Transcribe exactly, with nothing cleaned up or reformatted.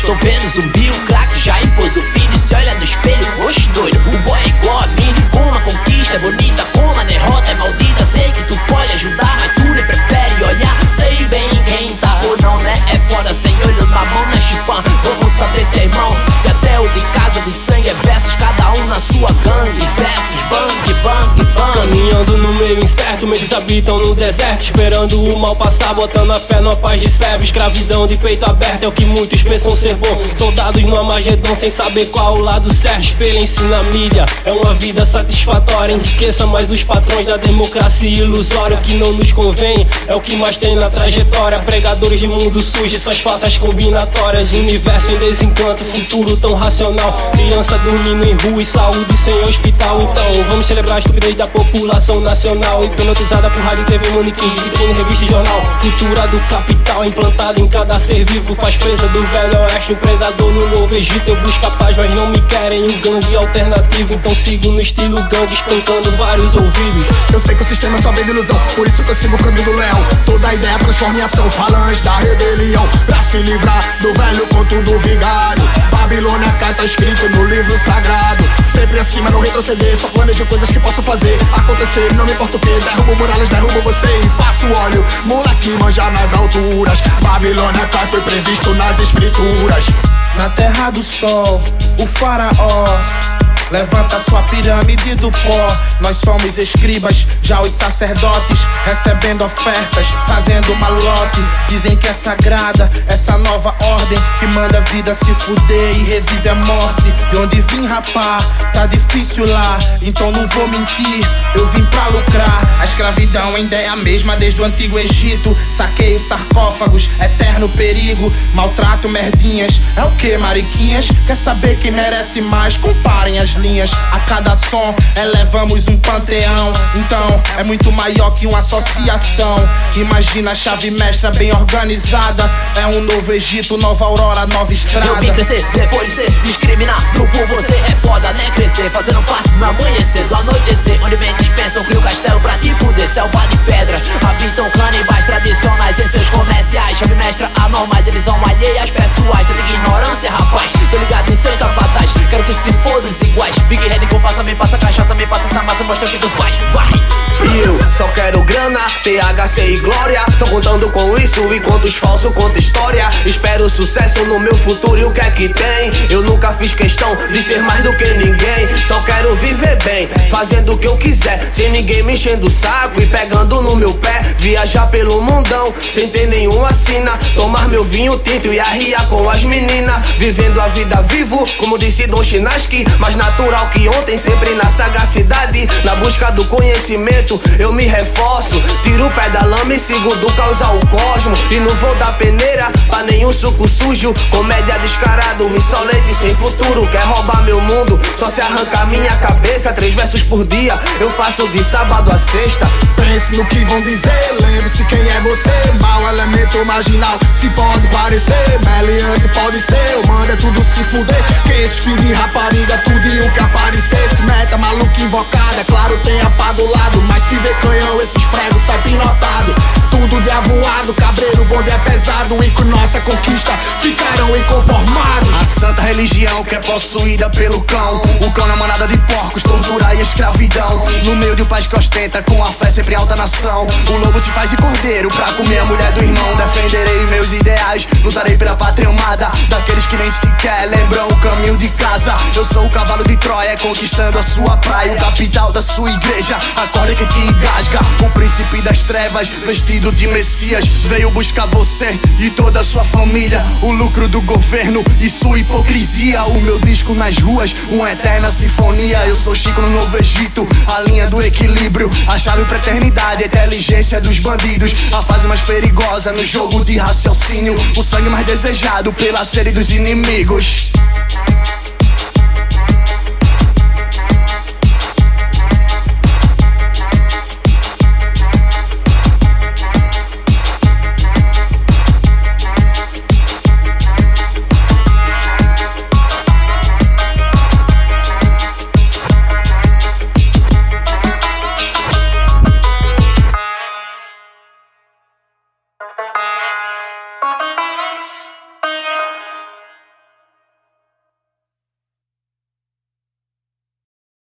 Tô vendo zumbi, o crack já impôs o filho. Se olha no espelho, oxe doido, o boy é igual a mim. Como a conquista é bonita, como a derrota é maldita. Sei que tu pode ajudar, mas tu nem prefere olhar. Sei bem quem tá ou não, né? É foda, sem olho na mão, né, chipã? Vamos saber se é irmão, se até o de casa de sangue é versus, cada um na sua gangue. Versus, bang, bang, bang. Caminhando no meio incerto, meus habitam no deserto, esperando o mal passar, botando a fé numa paz de servo. Escravidão de peito aberto é o que muitos pensam ser bom. Soldados no Amagedon sem saber qual o lado certo. Espelhem-se na mídia, é uma vida satisfatória. Enriqueça mais os patrões da democracia ilusória. O que não nos convém é o que mais tem na trajetória. Pregadores de mundo sujo, suas faças combinatórias. Universo em desencanto, futuro tão racional. Criança dormindo em rua e saúde sem hospital. Então vamos celebrar a estupidez da população nacional, hipnotizada por rádio, T V, manequim, vitrine, revista e jornal. Cultura do capital implantada em cada ser vivo. Faz presa do velho oeste, o predador no novo Egito. Eu busco a paz, mas não me querem um gangue alternativo. Então sigo no estilo gangue, espancando vários ouvidos. Eu sei que o sistema só vende ilusão, por isso que eu sigo o caminho do leão. Toda ideia transforma em ação, falange da rebelião. Pra se livrar do velho conto do vigário, Babilônia cai, tá escrito no livro sagrado. Sempre acima, não retroceder, só planejo coisas que posso fazer acontecer, não me importa o que. Derrubo muralhas, derrubo você e faço óleo. Moleque manja nas alturas, Babilônia cai, foi previsto nas escrituras. Na terra do sol, o faraó levanta sua pirâmide do pó. Nós somos escribas, já os sacerdotes, recebendo ofertas, fazendo malote. Dizem que é sagrada essa nova ordem, que manda a vida se fuder e revive a morte. De onde vim, rapá, tá difícil lá, então não vou mentir, eu vim pra lucrar. A escravidão ainda é a mesma desde o antigo Egito. Saqueio sarcófagos, eterno perigo. Maltrato merdinhas, é o que, mariquinhas? Quer saber quem merece mais? Comparem as linhas. A cada som elevamos um panteão, então é muito maior que uma associação. Imagina a chave mestra bem organizada, é um novo Egito, nova aurora, nova estrada. Eu vim crescer depois de ser discriminado por você. É foda, né, crescer, fazendo parte do amanhecer, do anoitecer, onde mentes pensam que o castelo pra te fuder. Selva de pedra, habitam canibais tradicionais em seus comerciais. Chave mestra anormais, eles são alheias pessoais. Toda ignorância, rapaz, tô ligado em seus capataz. Quero que se foda os iguais. Big Head com passa, me passa cachaça, me passa essa massa, mostra o que tu faz, vai! E eu só quero grana, T H C e glória. Tô contando com isso enquanto os falsos contam história. Espero sucesso no meu futuro e o que é que tem? Eu nunca fiz questão de ser mais do que ninguém. Só quero viver bem, fazendo o que eu quiser, sem ninguém me enchendo o saco e pegando no meu pé. Viajar pelo mundão, sem ter nenhuma sina. Tomar meu vinho tinto e arriar com as meninas. Vivendo a vida vivo, como disse Dom Chinaski. Mais natural que ontem, sempre na sagacidade. Na busca do conhecimento eu me reforço, tiro o pé da lama e sigo do causar o cosmo. E não vou dar peneira pra nenhum suco sujo. Comédia descarado, me solete sem futuro. Quer roubar meu mundo, só se arranca minha cabeça. Três versos por dia, eu faço de sábado a sexta. Pense no que vão dizer, lembre-se quem é você. Mau elemento marginal, se pode parecer meliante, pode ser, eu mando é tudo se fuder. Que esses filhos de rapariga, tudo e um que aparecesse. Meta maluca invocada, claro tem apago o lado, mas se vê canhão, esses pregos sai pinotado. Tudo de avoado, cabreiro, o bonde é pesado. E com nossa conquista ficaram inconformados. A santa religião que é possuída pelo cão. O cão na manada de porcos, tortura e escravidão. No meio de um país que ostenta com a fé sempre alta nação. O lobo se faz de cordeiro pra comer a mulher do irmão. Defenderei meus ideais, lutarei pela pátria amada. Daqueles que nem sequer lembram o caminho de casa. Eu sou o cavalo de Troia, conquistando a sua praia. O capital da sua igreja, acorda que te engasga. O príncipe das trevas, vestido de Messias, veio buscar você e toda a sua família. O lucro do governo e sua hipocrisia. O meu disco nas ruas, uma eterna sinfonia. Eu sou Chico no Novo Egito, a linha do equilíbrio. A chave pra eternidade, a inteligência dos bandidos. A fase mais perigosa no jogo de raciocínio. O sangue mais desejado pela sede dos inimigos.